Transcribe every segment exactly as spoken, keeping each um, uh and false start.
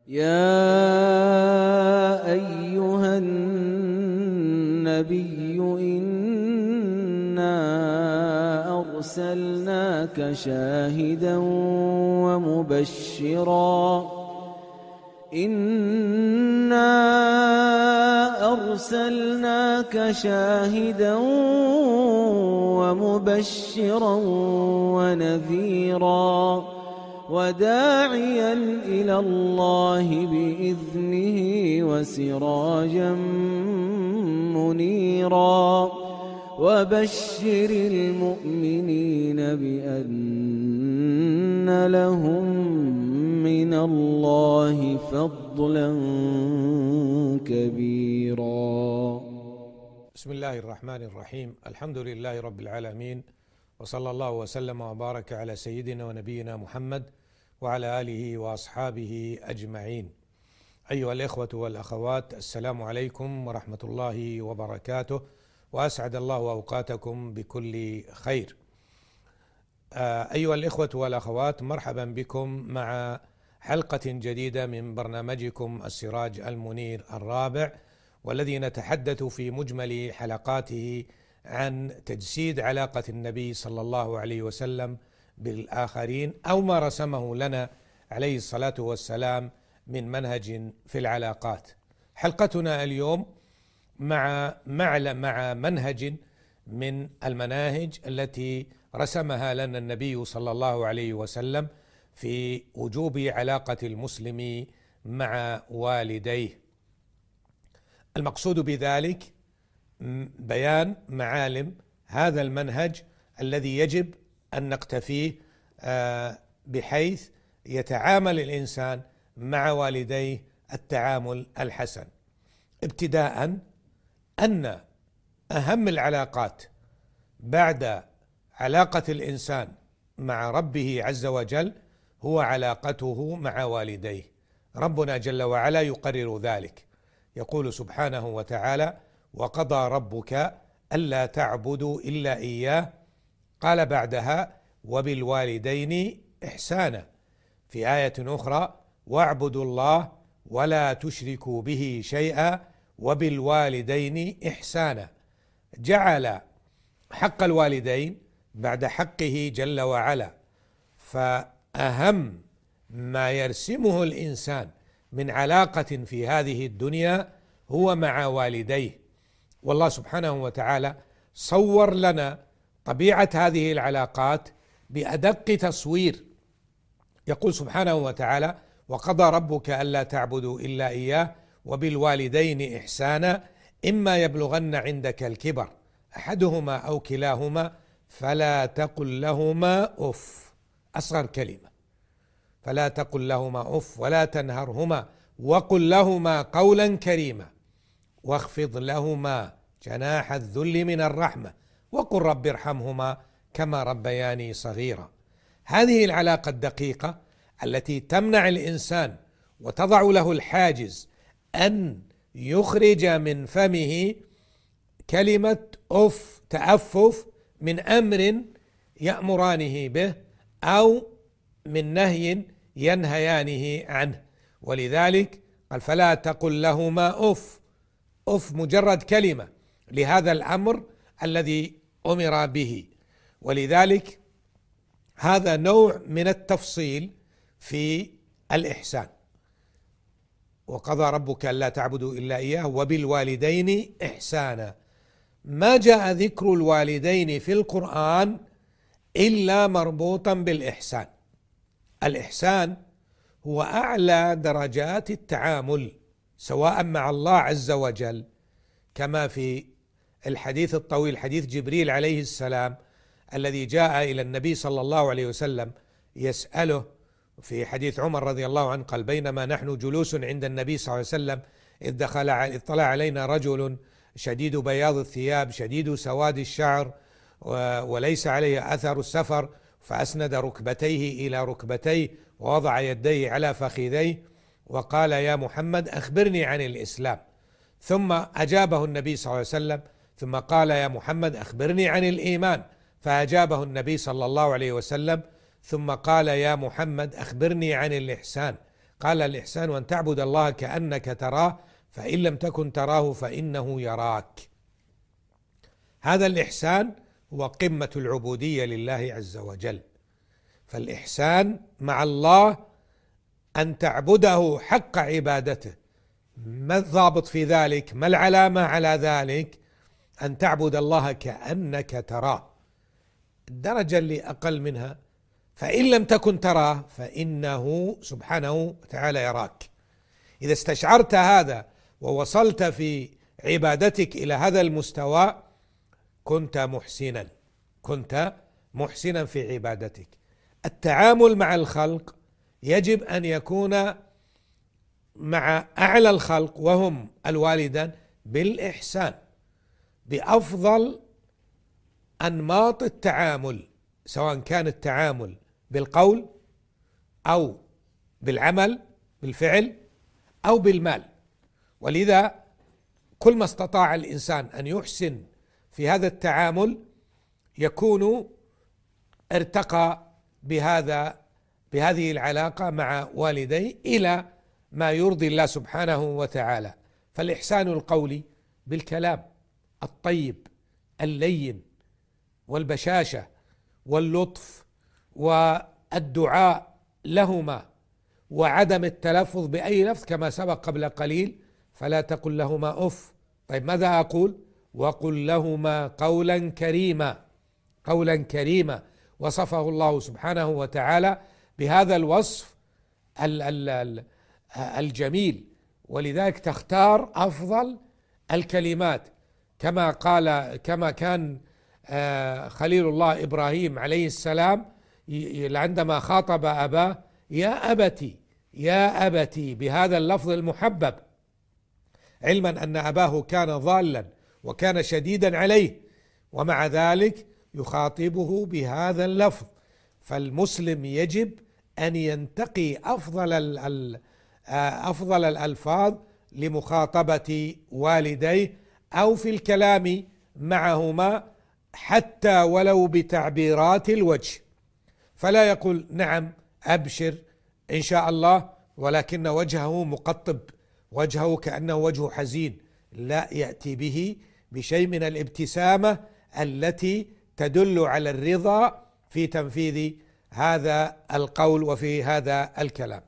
يا أيها النبي إنا أرسلناك شاهدا ومبشرا إنا أرسلناك شاهدا ومبشرا ونذيرا وداعيا إلى الله بإذنه وسراجا منيرا وبشر المؤمنين بأن لهم من الله فضلا كبيرا. بسم الله الرحمن الرحيم. الحمد لله رب العالمين، وصلى الله وسلم وبارك على سيدنا ونبينا محمد وعلى آله وأصحابه أجمعين. أيها الإخوة والأخوات، السلام عليكم ورحمة الله وبركاته، وأسعد الله أوقاتكم بكل خير. أيها الإخوة والأخوات، مرحبا بكم مع حلقة جديدة من برنامجكم السراج المنير الرابع، والذي نتحدث في مجمل حلقاته عن تجسيد علاقة النبي صلى الله عليه وسلم بالآخرين، أو ما رسمه لنا عليه الصلاة والسلام من منهج في العلاقات. حلقتنا اليوم مع مع منهج من المناهج التي رسمها لنا النبي صلى الله عليه وسلم في وجوب علاقة المسلم مع والديه. المقصود بذلك بيان معالم هذا المنهج الذي يجب أن نقتفيه بحيث يتعامل الإنسان مع والديه التعامل الحسن. ابتداء أن أهم العلاقات بعد علاقة الإنسان مع ربه عز وجل هو علاقته مع والديه. ربنا جل وعلا يقرر ذلك، يقول سبحانه وتعالى: وقضى ربك ألا تعبدوا إلا إياه، قال بعدها: وبالوالدين إحسانا. في آية أخرى: واعبدوا الله ولا تشركوا به شيئا وبالوالدين إحسانا. جعل حق الوالدين بعد حقه جل وعلا، فأهم ما يرسمه الإنسان من علاقة في هذه الدنيا هو مع والديه. والله سبحانه وتعالى صور لنا طبيعة هذه العلاقات بأدق تصوير. يقول سبحانه وتعالى: وقضى ربك ألا تعبدوا إلا إياه وبالوالدين إحسانا إما يبلغن عندك الكبر أحدهما أو كلاهما فلا تقل لهما أف. أصغر كلمة، فلا تقل لهما أف ولا تنهرهما وقل لهما قولا كريما واخفض لهما جناح الذل من الرحمة وقل رب ارحمهما كما ربياني صغيرا. هذه العلاقة الدقيقة التي تمنع الإنسان وتضع له الحاجز أن يخرج من فمه كلمة أف، تأفف من أمر يأمرانه به أو من نهي ينهيانه عنه. ولذلك قال: فلا تقل لهما أف. أف مجرد كلمة لهذا الأمر الذي أمر به. ولذلك هذا نوع من التفصيل في الإحسان. وقضى ربك ألا تعبدوا إلا إياه وبالوالدين إحسانا. ما جاء ذكر الوالدين في القرآن إلا مربوطا بالإحسان. الإحسان هو أعلى درجات التعامل، سواء مع الله عز وجل، كما في الحديث الطويل حديث جبريل عليه السلام الذي جاء إلى النبي صلى الله عليه وسلم يسأله في حديث عمر رضي الله عنه، قال: بينما نحن جلوس عند النبي صلى الله عليه وسلم إذ دخل إذ طلع علينا رجل شديد بياض الثياب شديد سواد الشعر وليس عليه أثر السفر، فأسند ركبتيه إلى ركبتيه ووضع يديه على فخذيه وقال: يا محمد أخبرني عن الإسلام. ثم أجابه النبي صلى الله عليه وسلم ثم قال: يا محمد أخبرني عن الإيمان. فأجابه النبي صلى الله عليه وسلم ثم قال: يا محمد أخبرني عن الإحسان. قال الإحسان أن تعبد الله كأنك تراه فإن لم تكن تراه فإنه يراك. هذا الإحسان هو قمة العبودية لله عز وجل. فالإحسان مع الله أن تعبده حق عبادته. ما الضابط في ذلك؟ ما العلامة على ذلك؟ أن تعبد الله كأنك تراه. الدرجة اللي أقل منها فإن لم تكن تراه فإنه سبحانه وتعالى يراك. إذا استشعرت هذا ووصلت في عبادتك إلى هذا المستوى كنت محسنا، كنت محسنا في عبادتك. التعامل مع الخلق يجب أن يكون مع أعلى الخلق وهم الوالدان بالإحسان، بأفضل أنماط التعامل، سواء كان التعامل بالقول أو بالعمل بالفعل أو بالمال. ولذا كل ما استطاع الإنسان أن يحسن في هذا التعامل يكون ارتقى بهذا بهذه العلاقة مع والديه إلى ما يرضي الله سبحانه وتعالى. فالإحسان القولي بالكلام الطيب اللين والبشاشة واللطف والدعاء لهما وعدم التلفظ بأي لفظ كما سبق قبل قليل. فلا تقل لهما أف. طيب ماذا أقول؟ وقل لهما قولا كريما، قولا كريما. وصفه الله سبحانه وتعالى بهذا الوصف الجميل، ولذلك تختار أفضل الكلمات كما قال كما كان خليل الله إبراهيم عليه السلام عندما خاطب أباه يا أبتي يا أبتي بهذا اللفظ المحبب، علما أن أباه كان ضالا وكان شديدا عليه، ومع ذلك يخاطبه بهذا اللفظ. فالمسلم يجب أن ينتقي أفضل أفضل الألفاظ لمخاطبة والديه أو في الكلام معهما حتى ولو بتعبيرات الوجه. فلا يقول نعم أبشر إن شاء الله ولكن وجهه مقطب، وجهه كأنه وجه حزين. لا، يأتي به بشيء من الابتسامة التي تدل على الرضا في تنفيذ هذا القول وفي هذا الكلام.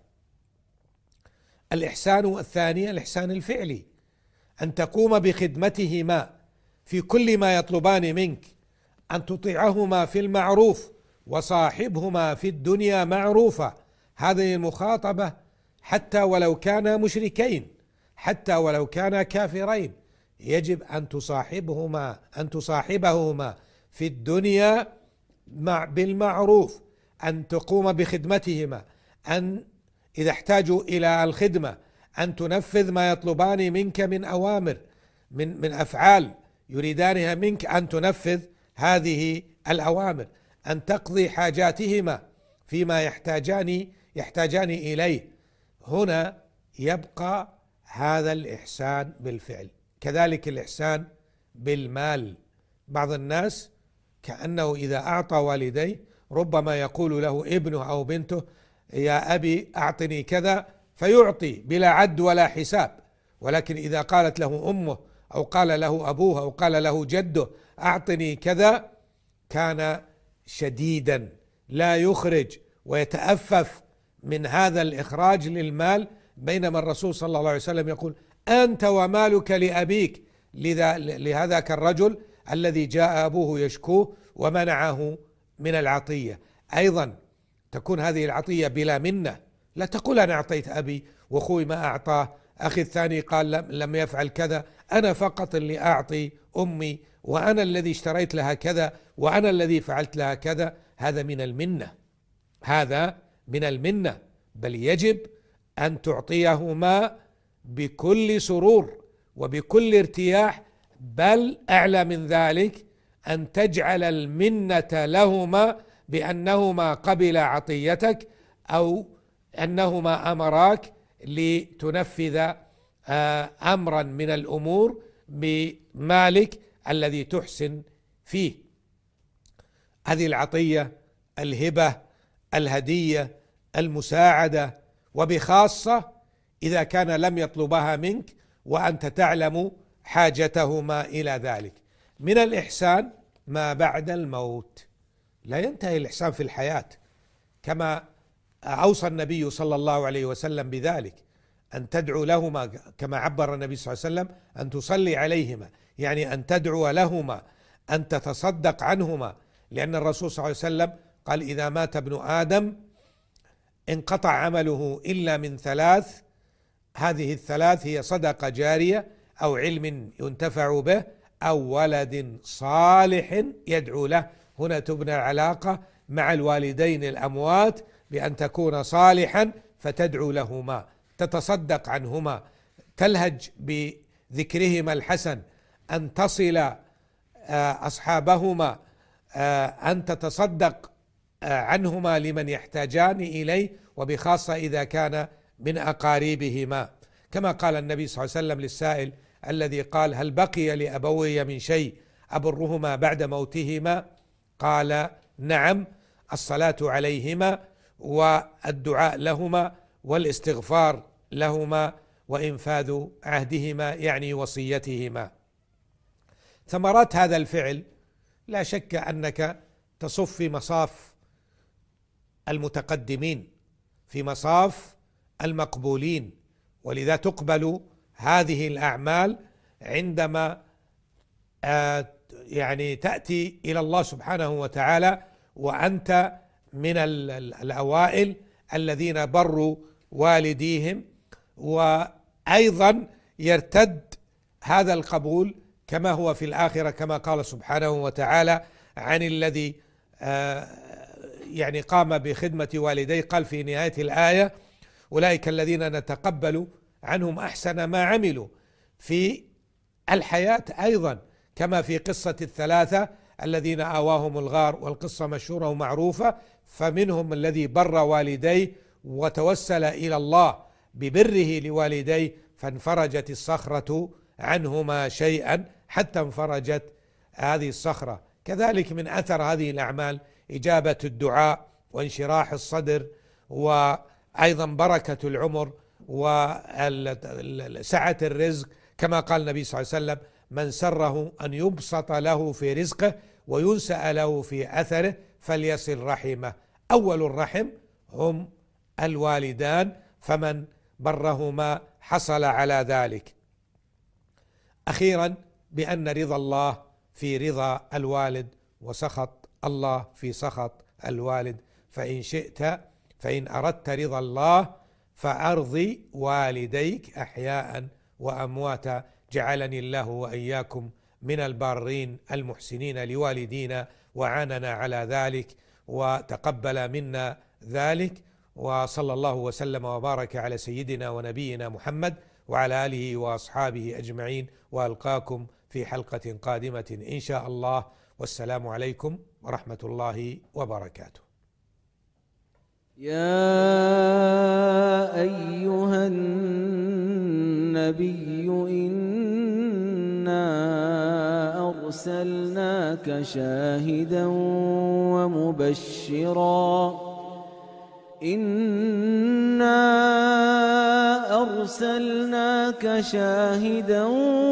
الإحسان الثاني الإحسان الفعلي، أن تقوم بخدمتهما في كل ما يطلبان منك، أن تطيعهما في المعروف وصاحبهما في الدنيا معروفا. هذه المخاطبة حتى ولو كانا مشركين، حتى ولو كانا كافرين، يجب أن تصاحبهما أن تصاحبهما في الدنيا مع بالمعروف، أن تقوم بخدمتهما، أن إذا احتاجوا إلى الخدمة أن تنفذ ما يطلبان منك من أوامر من من أفعال يريدانها منك، أن تنفذ هذه الأوامر، أن تقضي حاجاتهما فيما يحتاجان يحتاجان إليه. هنا يبقى هذا الإحسان بالفعل. كذلك الإحسان بالمال. بعض الناس كأنه إذا أعطى والديه ربما يقول له ابنه أو بنته يا أبي أعطني كذا فيعطي بلا عد ولا حساب، ولكن إذا قالت له أمه أو قال له أبوه أو قال له جده أعطني كذا كان شديدا لا يخرج ويتأفف من هذا الإخراج للمال، بينما الرسول صلى الله عليه وسلم يقول أنت ومالك لأبيك لهذاك الرجل الذي جاء أبوه يشكوه ومنعه من العطية. أيضا تكون هذه العطية بلا منة، لا تقول أنا أعطيت أبي وأخوي ما أعطاه، أخي الثاني قال لم يفعل كذا، أنا فقط اللي أعطي أمي وأنا الذي اشتريت لها كذا وأنا الذي فعلت لها كذا. هذا من المنة، هذا من المنة. بل يجب أن تعطيهما بكل سرور وبكل ارتياح، بل أعلى من ذلك أن تجعل المنة لهما بأنهما قبل عطيتك أو أنهما أمراك لتنفذ أمرا من الأمور بمالك الذي تحسن فيه. هذه العطية، الهبة، الهدية، المساعدة، وبخاصة إذا كان لم يطلبها منك وأنت تعلم حاجتهما إلى ذلك. من الإحسان ما بعد الموت، لا ينتهي الإحسان في الحياة، كما أوصى النبي صلى الله عليه وسلم بذلك، أن تدعو لهما، كما عبر النبي صلى الله عليه وسلم أن تصلي عليهما، يعني أن تدعو لهما، أن تتصدق عنهما، لأن الرسول صلى الله عليه وسلم قال: إذا مات ابن آدم انقطع عمله إلا من ثلاث، هذه الثلاث هي صدقة جارية أو علم ينتفع به أو ولد صالح يدعو له. هنا تبنى العلاقة مع الوالدين الأموات بأن تكون صالحا فتدعو لهما، تتصدق عنهما، تلهج بذكرهما الحسن، أن تصل أصحابهما، أن تتصدق عنهما لمن يحتاجان إليه، وبخاصة إذا كان من أقاربهما، كما قال النبي صلى الله عليه وسلم للسائل الذي قال: هل بقي لأبوي من شيء أبرهما بعد موتهما؟ قال: نعم، الصلاة عليهما والدعاء لهما والاستغفار لهما وإنفاذ عهدهما، يعني وصيتهما. ثمرات هذا الفعل لا شك أنك تصف في مصاف المتقدمين، في مصاف المقبولين، ولذا تقبل هذه الأعمال عندما يعني تأتي إلى الله سبحانه وتعالى وأنت من الأوائل الذين بروا والديهم. وأيضا يرتد هذا القبول كما هو في الآخرة، كما قال سبحانه وتعالى عن الذي يعني قام بخدمة والديه، قال في نهاية الآية: أولئك الذين نتقبل عنهم أحسن ما عملوا في الحياة، أيضا كما في قصة الثلاثة الذين آواهم الغار، والقصة مشهورة ومعروفة. فمنهم الذي بر والديه وتوسل إلى الله ببره لوالديه فانفرجت الصخرة عنهما شيئا حتى انفرجت هذه الصخرة. كذلك من أثر هذه الأعمال إجابة الدعاء وانشراح الصدر، وأيضا بركة العمر وسعة الرزق، كما قال النبي صلى الله عليه وسلم: من سره أن يبسط له في رزقه وينسأ له في أثره فليصل رحمه. أول الرحم هم الوالدان، فمن برهما حصل على ذلك. أخيرا، بأن رضا الله في رضا الوالد وسخط الله في سخط الوالد، فإن شئت فإن أردت رضا الله فأرضي والديك أحياء وأمواتا، جعلني الله وإياكم من البارين المحسنين لوالدينا وعاننا على ذلك وتقبل منا ذلك. وصلى الله وسلم وبارك على سيدنا ونبينا محمد وعلى آله وأصحابه أجمعين، وألقاكم في حلقة قادمة إن شاء الله، والسلام عليكم ورحمة الله وبركاته. يا أيها النبي إنا أرسلناك شاهدا ومبشرا إنا أرسلناك شاهدا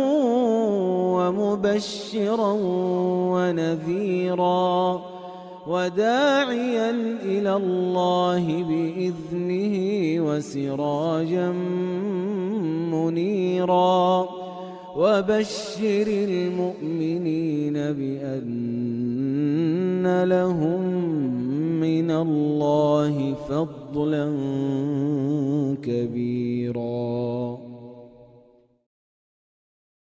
ومبشرا ونذيرا وداعيا إلى الله بإذنه وسراجا منيرا وبشر المؤمنين بأن لهم من الله فضلا كبيرا.